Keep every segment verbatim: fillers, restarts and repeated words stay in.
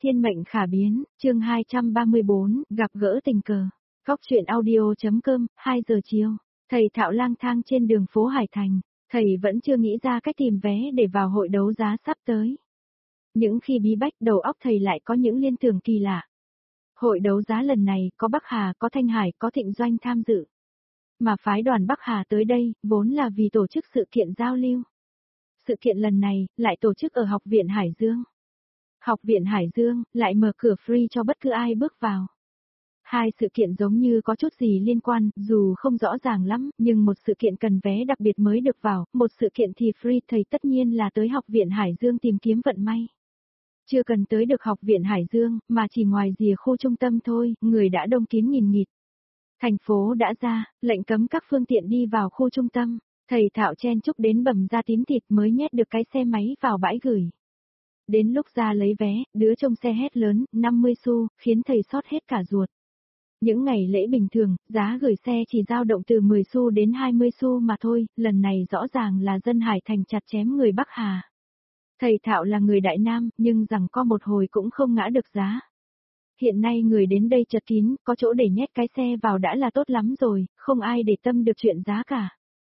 Thiên mệnh khả biến, chương hai trăm ba mươi bốn, gặp gỡ tình cờ. Góc truyện audio.com, hai giờ chiều. Thầy Thạo lang thang trên đường phố Hải Thành, thầy vẫn chưa nghĩ ra cách tìm vé để vào hội đấu giá sắp tới. Những khi bí bách đầu óc thầy lại có những liên tưởng kỳ lạ. Hội đấu giá lần này có Bắc Hà, có Thanh Hải, có Thịnh Doanh tham dự. Mà phái đoàn Bắc Hà tới đây, vốn là vì tổ chức sự kiện giao lưu. Sự kiện lần này, lại tổ chức ở Học viện Hải Dương. Học viện Hải Dương, lại mở cửa free cho bất cứ ai bước vào. Hai sự kiện giống như có chút gì liên quan, dù không rõ ràng lắm, nhưng một sự kiện cần vé đặc biệt mới được vào, một sự kiện thì free, thầy tất nhiên là tới Học viện Hải Dương tìm kiếm vận may. Chưa cần tới được Học viện Hải Dương, mà chỉ ngoài rìa khu trung tâm thôi, người đã đông kín nghìn nghịt. Thành phố đã ra, lệnh cấm các phương tiện đi vào khu trung tâm, thầy Thạo chen chúc đến bầm ra tím thịt mới nhét được cái xe máy vào bãi gửi. Đến lúc ra lấy vé, đứa trông xe hét lớn, năm mươi xu, khiến thầy xót hết cả ruột. Những ngày lễ bình thường, giá gửi xe chỉ dao động từ mười xu đến hai mươi xu mà thôi, lần này rõ ràng là dân Hải Thành chặt chém người Bắc Hà. Thầy Thạo là người Đại Nam, nhưng rằng co một hồi cũng không ngã được giá. Hiện nay người đến đây chật kín, có chỗ để nhét cái xe vào đã là tốt lắm rồi, không ai để tâm được chuyện giá cả.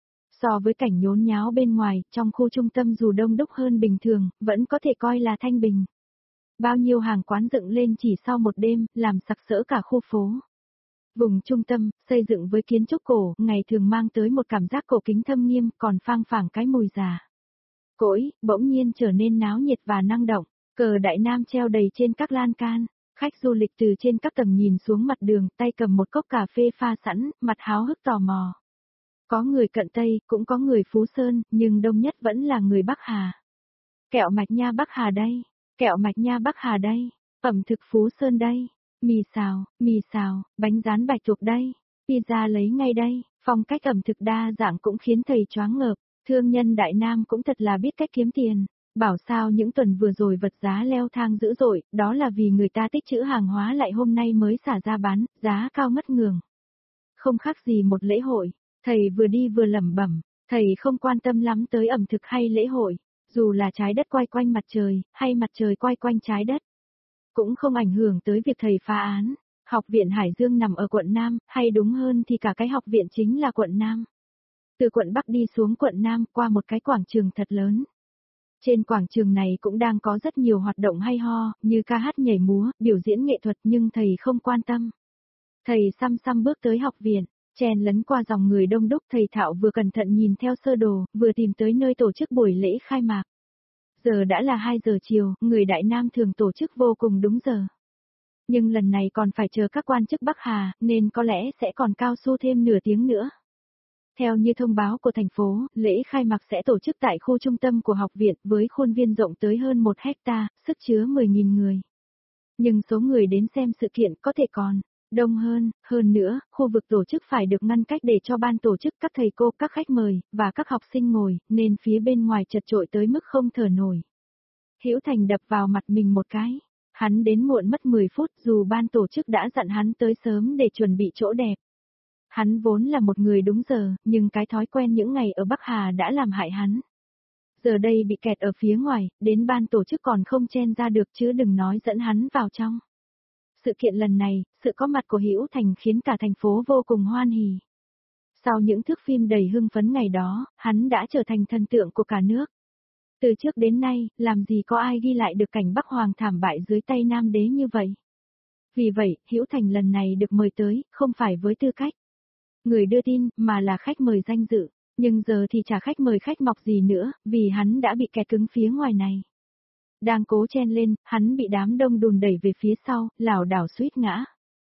So với cảnh nhốn nháo bên ngoài, trong khu trung tâm dù đông đúc hơn bình thường, vẫn có thể coi là thanh bình. Bao nhiêu hàng quán dựng lên chỉ sau một đêm, làm sặc sỡ cả khu phố. Vùng trung tâm, xây dựng với kiến trúc cổ, ngày thường mang tới một cảm giác cổ kính thâm nghiêm, còn phang phảng cái mùi già. Cỗi, bỗng nhiên trở nên náo nhiệt và năng động, cờ Đại Nam treo đầy trên các lan can. Khách du lịch từ trên các tầng nhìn xuống mặt đường, tay cầm một cốc cà phê pha sẵn, mặt háo hức tò mò. Có người cận Tây, cũng có người Phú Sơn, nhưng đông nhất vẫn là người Bắc Hà. Kẹo mạch nha Bắc Hà đây, kẹo mạch nha Bắc Hà đây, ẩm thực Phú Sơn đây, mì xào, mì xào, bánh rán Bạch Tuộc đây, pizza lấy ngay đây, phong cách ẩm thực đa dạng cũng khiến thầy choáng ngợp, thương nhân Đại Nam cũng thật là biết cách kiếm tiền. Bảo sao những tuần vừa rồi vật giá leo thang dữ dội, đó là vì người ta tích trữ hàng hóa lại hôm nay mới xả ra bán, giá cao ngất ngường. Không khác gì một lễ hội, thầy vừa đi vừa lẩm bẩm, thầy không quan tâm lắm tới ẩm thực hay lễ hội, dù là trái đất quay quanh mặt trời, hay mặt trời quay quanh trái đất. Cũng không ảnh hưởng tới việc thầy phá án, Học viện Hải Dương nằm ở quận Nam, hay đúng hơn thì cả cái học viện chính là quận Nam. Từ quận Bắc đi xuống quận Nam qua một cái quảng trường thật lớn. Trên quảng trường này cũng đang có rất nhiều hoạt động hay ho, như ca hát nhảy múa, biểu diễn nghệ thuật nhưng thầy không quan tâm. Thầy xăm xăm bước tới học viện, chen lấn qua dòng người đông đúc, thầy Thạo vừa cẩn thận nhìn theo sơ đồ, vừa tìm tới nơi tổ chức buổi lễ khai mạc. Giờ đã là hai giờ chiều, người Đại Nam thường tổ chức vô cùng đúng giờ. Nhưng lần này còn phải chờ các quan chức Bắc Hà, nên có lẽ sẽ còn cao su thêm nửa tiếng nữa. Theo như thông báo của thành phố, lễ khai mạc sẽ tổ chức tại khu trung tâm của học viện với khuôn viên rộng tới hơn một hecta, sức chứa mười nghìn người. Nhưng số người đến xem sự kiện có thể còn đông hơn, hơn nữa, khu vực tổ chức phải được ngăn cách để cho ban tổ chức, các thầy cô, các khách mời, và các học sinh ngồi, nên phía bên ngoài chật chội tới mức không thở nổi. Hữu Thành đập vào mặt mình một cái. Hắn đến muộn mất mười phút dù ban tổ chức đã dặn hắn tới sớm để chuẩn bị chỗ đẹp. Hắn vốn là một người đúng giờ, nhưng cái thói quen những ngày ở Bắc Hà đã làm hại hắn. Giờ đây bị kẹt ở phía ngoài, đến ban tổ chức còn không chen ra được chứ đừng nói dẫn hắn vào trong. Sự kiện lần này, sự có mặt của Hữu Thành khiến cả thành phố vô cùng hoan hỉ. Sau những thước phim đầy hưng phấn ngày đó, hắn đã trở thành thần tượng của cả nước. Từ trước đến nay, làm gì có ai ghi lại được cảnh Bắc Hoàng thảm bại dưới tay Nam đế như vậy. Vì vậy, Hữu Thành lần này được mời tới, không phải với tư cách người đưa tin, mà là khách mời danh dự, nhưng giờ thì chả khách mời khách mọc gì nữa, vì hắn đã bị kẹt cứng phía ngoài này. Đang cố chen lên, hắn bị đám đông đùn đẩy về phía sau, lảo đảo suýt ngã.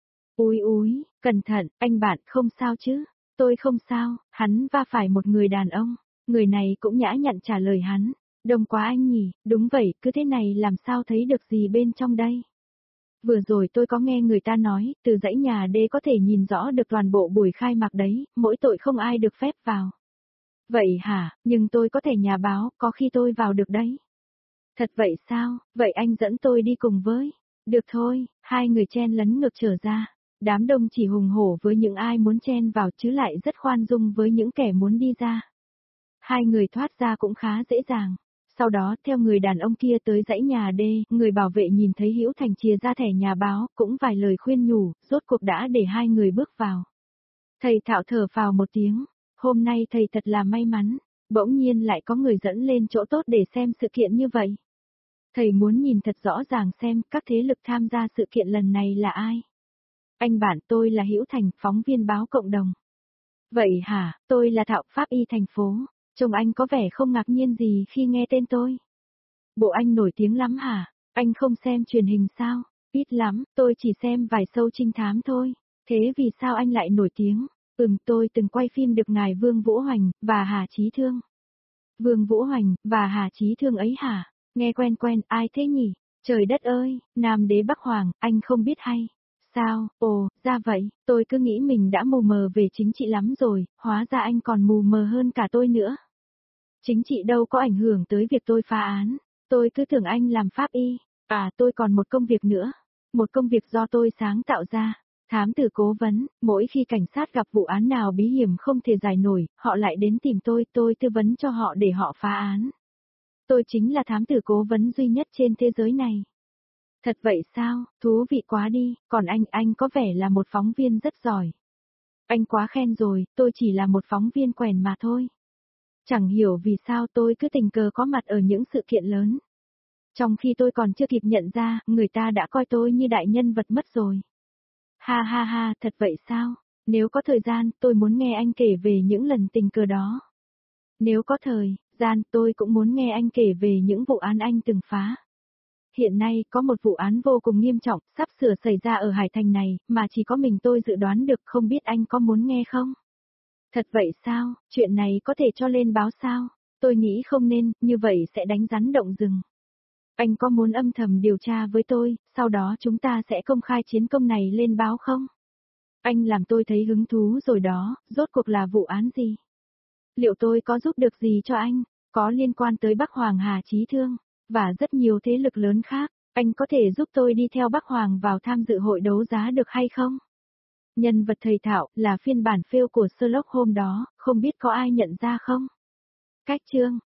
Úi úi, cẩn thận, anh bạn, không sao chứ? Tôi không sao, hắn va phải một người đàn ông, người này cũng nhã nhặn trả lời hắn. Đông quá anh nhỉ, đúng vậy, cứ thế này làm sao thấy được gì bên trong đây? Vừa rồi tôi có nghe người ta nói, từ dãy nhà D có thể nhìn rõ được toàn bộ buổi khai mạc đấy, mỗi tội không ai được phép vào. Vậy hả, nhưng tôi có thể nhà báo, có khi tôi vào được đấy. Thật vậy sao, vậy anh dẫn tôi đi cùng với. Được thôi, hai người chen lấn ngược trở ra. Đám đông chỉ hùng hổ với những ai muốn chen vào chứ lại rất khoan dung với những kẻ muốn đi ra. Hai người thoát ra cũng khá dễ dàng. Sau đó, theo người đàn ông kia tới dãy nhà D, người bảo vệ nhìn thấy Hữu Thành chìa ra thẻ nhà báo, cũng vài lời khuyên nhủ, rốt cuộc đã để hai người bước vào. Thầy Thạo thở phào một tiếng, hôm nay thầy thật là may mắn, bỗng nhiên lại có người dẫn lên chỗ tốt để xem sự kiện như vậy. Thầy muốn nhìn thật rõ ràng xem các thế lực tham gia sự kiện lần này là ai. Anh bạn tôi là Hữu Thành, phóng viên báo cộng đồng. Vậy hả, tôi là Thạo Pháp Y thành phố, trông anh có vẻ không ngạc nhiên gì khi nghe tên tôi. Bộ anh nổi tiếng lắm hả, anh không xem truyền hình sao, ít lắm, tôi chỉ xem vài show trinh thám thôi, thế vì sao anh lại nổi tiếng? Ừm, tôi từng quay phim được ngài Vương Vũ Hoành, và Hà Chí Thương. Vương Vũ Hoành, và Hà Chí Thương ấy hả? Nghe quen quen, ai thế nhỉ? Trời đất ơi, Nam Đế Bắc Hoàng, anh không biết hay. Sao, ồ, ra vậy, tôi cứ nghĩ mình đã mù mờ về chính trị lắm rồi, hóa ra anh còn mù mờ hơn cả tôi nữa. Chính trị đâu có ảnh hưởng tới việc tôi phá án, tôi cứ tưởng anh làm pháp y, à tôi còn một công việc nữa, một công việc do tôi sáng tạo ra. Thám tử cố vấn, mỗi khi cảnh sát gặp vụ án nào bí hiểm không thể giải nổi, họ lại đến tìm tôi, tôi tư vấn cho họ để họ phá án. Tôi chính là thám tử cố vấn duy nhất trên thế giới này. Thật vậy sao, thú vị quá đi, còn anh, anh có vẻ là một phóng viên rất giỏi. Anh quá khen rồi, tôi chỉ là một phóng viên quèn mà thôi. Chẳng hiểu vì sao tôi cứ tình cờ có mặt ở những sự kiện lớn. Trong khi tôi còn chưa kịp nhận ra, người ta đã coi tôi như đại nhân vật mất rồi. Ha ha ha, thật vậy sao? Nếu có thời gian, tôi muốn nghe anh kể về những lần tình cờ đó. Nếu có thời gian, tôi cũng muốn nghe anh kể về những vụ án anh từng phá. Hiện nay, có một vụ án vô cùng nghiêm trọng, sắp sửa xảy ra ở Hải Thành này, mà chỉ có mình tôi dự đoán được, không biết anh có muốn nghe không? Thật vậy sao, chuyện này có thể cho lên báo sao? Tôi nghĩ không nên, như vậy sẽ đánh rắn động rừng. Anh có muốn âm thầm điều tra với tôi, sau đó chúng ta sẽ công khai chiến công này lên báo không? Anh làm tôi thấy hứng thú rồi đó, rốt cuộc là vụ án gì? Liệu tôi có giúp được gì cho anh? Có liên quan tới Bắc Hoàng Hà Chí Thương, và rất nhiều thế lực lớn khác, anh có thể giúp tôi đi theo Bắc Hoàng vào tham dự hội đấu giá được hay không? Nhân vật thầy Thạo là phiên bản fail của Sherlock Holmes đó, không biết có ai nhận ra không? Cách chương